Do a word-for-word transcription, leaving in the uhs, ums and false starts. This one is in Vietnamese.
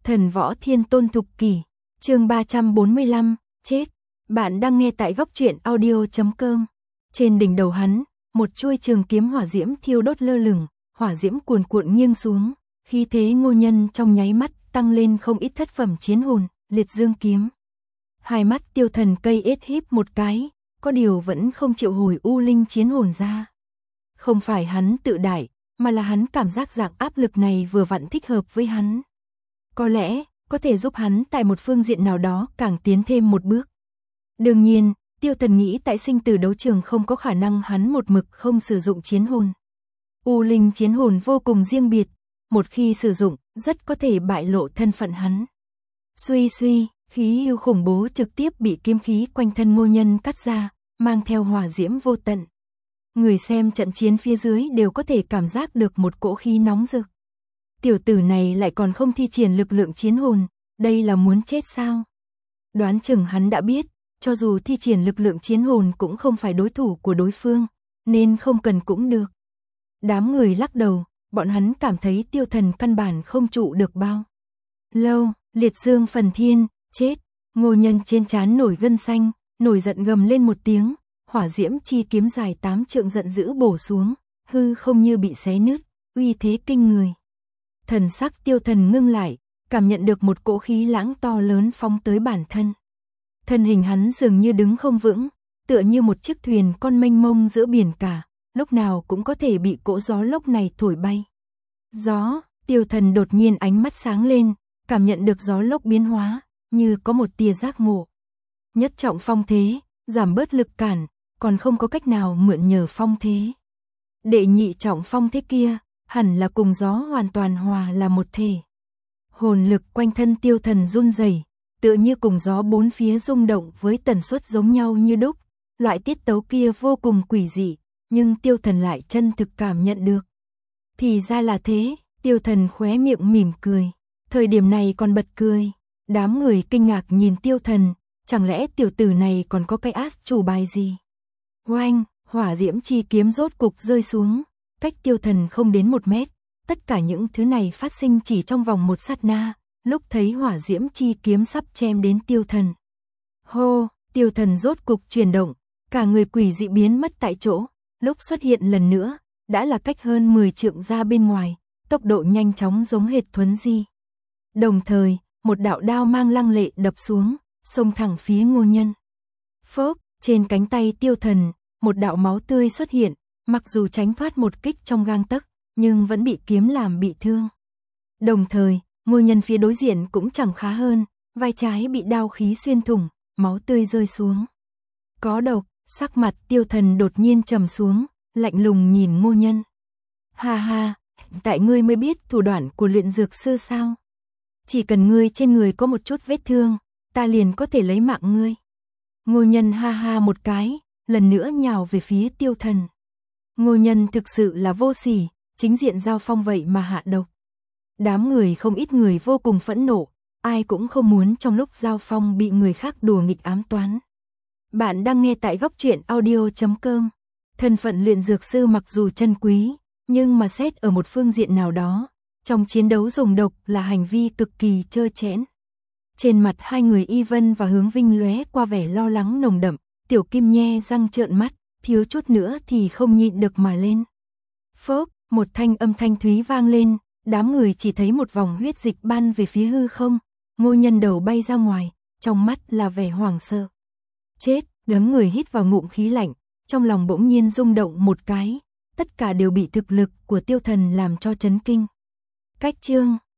Thần võ thiên tôn thục kỷ, chương ba trăm bốn mươi lăm, chết. Bạn đang nghe tại góc truyện audio chấm com. Trên đỉnh đầu hắn, một chuôi trường kiếm hỏa diễm thiêu đốt lơ lửng, hỏa diễm cuồn cuộn nghiêng xuống, khí thế Ngô Nhân trong nháy mắt tăng lên không ít thất phẩm chiến hồn, liệt dương kiếm. Hai mắt Tiêu Thần cây ết híp một cái, có điều vẫn không chịu hồi u linh chiến hồn ra. Không phải hắn tự đại, mà là hắn cảm giác dạng áp lực này vừa vặn thích hợp với hắn. Có lẽ, có thể giúp hắn tại một phương diện nào đó càng tiến thêm một bước. Đương nhiên, Tiêu Thần nghĩ tại sinh tử đấu trường không có khả năng hắn một mực không sử dụng chiến hồn. U linh chiến hồn vô cùng riêng biệt, một khi sử dụng, rất có thể bại lộ thân phận hắn. Suy suy, khí yêu khủng bố trực tiếp bị kiếm khí quanh thân Ngô Nhân cắt ra, mang theo hỏa diễm vô tận. Người xem trận chiến phía dưới đều có thể cảm giác được một cỗ khí nóng rực. Tiểu tử này lại còn không thi triển lực lượng chiến hồn, đây là muốn chết sao? Đoán chừng hắn đã biết, cho dù thi triển lực lượng chiến hồn cũng không phải đối thủ của đối phương, nên không cần cũng được. Đám người lắc đầu, bọn hắn cảm thấy Tiêu Thần căn bản không trụ được bao lâu. Liệt dương phần thiên, chết. Ngô Nhân trên trán nổi gân xanh, nổi giận gầm lên một tiếng, hỏa diễm chi kiếm dài tám trượng giận dữ bổ xuống, hư không như bị xé nứt, uy thế kinh người. Thần sắc Tiêu Thần ngưng lại, cảm nhận được một cỗ khí lãng to lớn phóng tới bản thân. Thân hình hắn dường như đứng không vững, tựa như một chiếc thuyền con mênh mông giữa biển cả, lúc nào cũng có thể bị cỗ gió lốc này thổi bay. Gió, Tiêu Thần đột nhiên ánh mắt sáng lên, cảm nhận được gió lốc biến hóa, như có một tia giác ngộ. Nhất trọng phong thế, giảm bớt lực cản, còn không có cách nào mượn nhờ phong thế. Đệ nhị trọng phong thế kia, hẳn là cùng gió hoàn toàn hòa là một thể. Hồn lực quanh thân Tiêu Thần run rẩy, tựa như cùng gió bốn phía rung động với tần suất giống nhau như đúc. Loại tiết tấu kia vô cùng quỷ dị, nhưng Tiêu Thần lại chân thực cảm nhận được. Thì ra là thế, Tiêu Thần khóe miệng mỉm cười. Thời điểm này còn bật cười. Đám người kinh ngạc nhìn Tiêu Thần, chẳng lẽ tiểu tử này còn có cái át chủ bài gì? Oanh, hỏa diễm chi kiếm rốt cục rơi xuống, cách Tiêu Thần không đến một mét. Tất cả những thứ này phát sinh chỉ trong vòng một sát na, lúc thấy hỏa diễm chi kiếm sắp chém đến Tiêu Thần. Hô, Tiêu Thần rốt cục chuyển động, cả người quỷ dị biến mất tại chỗ, lúc xuất hiện lần nữa, đã là cách hơn mười trượng ra bên ngoài, tốc độ nhanh chóng giống hệt thuấn di. Đồng thời, một đạo đao mang lăng lệ đập xuống, xông thẳng phía Ngô Nhân. Phốc, trên cánh tay Tiêu Thần, một đạo máu tươi xuất hiện, mặc dù tránh thoát một kích trong gang tấc, nhưng vẫn bị kiếm làm bị thương. Đồng thời, Ngô Nhân phía đối diện cũng chẳng khá hơn, vai trái bị đao khí xuyên thủng, máu tươi rơi xuống. Có độc, sắc mặt Tiêu Thần đột nhiên trầm xuống, lạnh lùng nhìn Ngô Nhân. Ha ha, tại ngươi mới biết thủ đoạn của luyện dược sư sao? Chỉ cần ngươi trên người có một chút vết thương, ta liền có thể lấy mạng ngươi. Ngô Nhân ha ha một cái, lần nữa nhào về phía Tiêu Thần. Ngô Nhân thực sự là vô sỉ, chính diện giao phong vậy mà hạ độc. Đám người không ít người vô cùng phẫn nộ, ai cũng không muốn trong lúc giao phong bị người khác đùa nghịch ám toán. Bạn đang nghe tại góc truyện audio chấm com. Thân phận luyện dược sư mặc dù chân quý, nhưng mà xét ở một phương diện nào đó, trong chiến đấu dùng độc là hành vi cực kỳ trơ trẽn. Trên mặt hai người Y Vân và Hướng Vinh lóe qua vẻ lo lắng nồng đậm, Tiểu Kim nhe răng trợn mắt, thiếu chút nữa thì không nhịn được mà lên. Phốc, một thanh âm thanh thúy vang lên, đám người chỉ thấy một vòng huyết dịch ban về phía hư không, Ngô Nhân đầu bay ra ngoài, trong mắt là vẻ hoảng sợ. Chết, đám người hít vào ngụm khí lạnh, trong lòng bỗng nhiên rung động một cái, tất cả đều bị thực lực của Tiêu Thần làm cho chấn kinh. Cách chương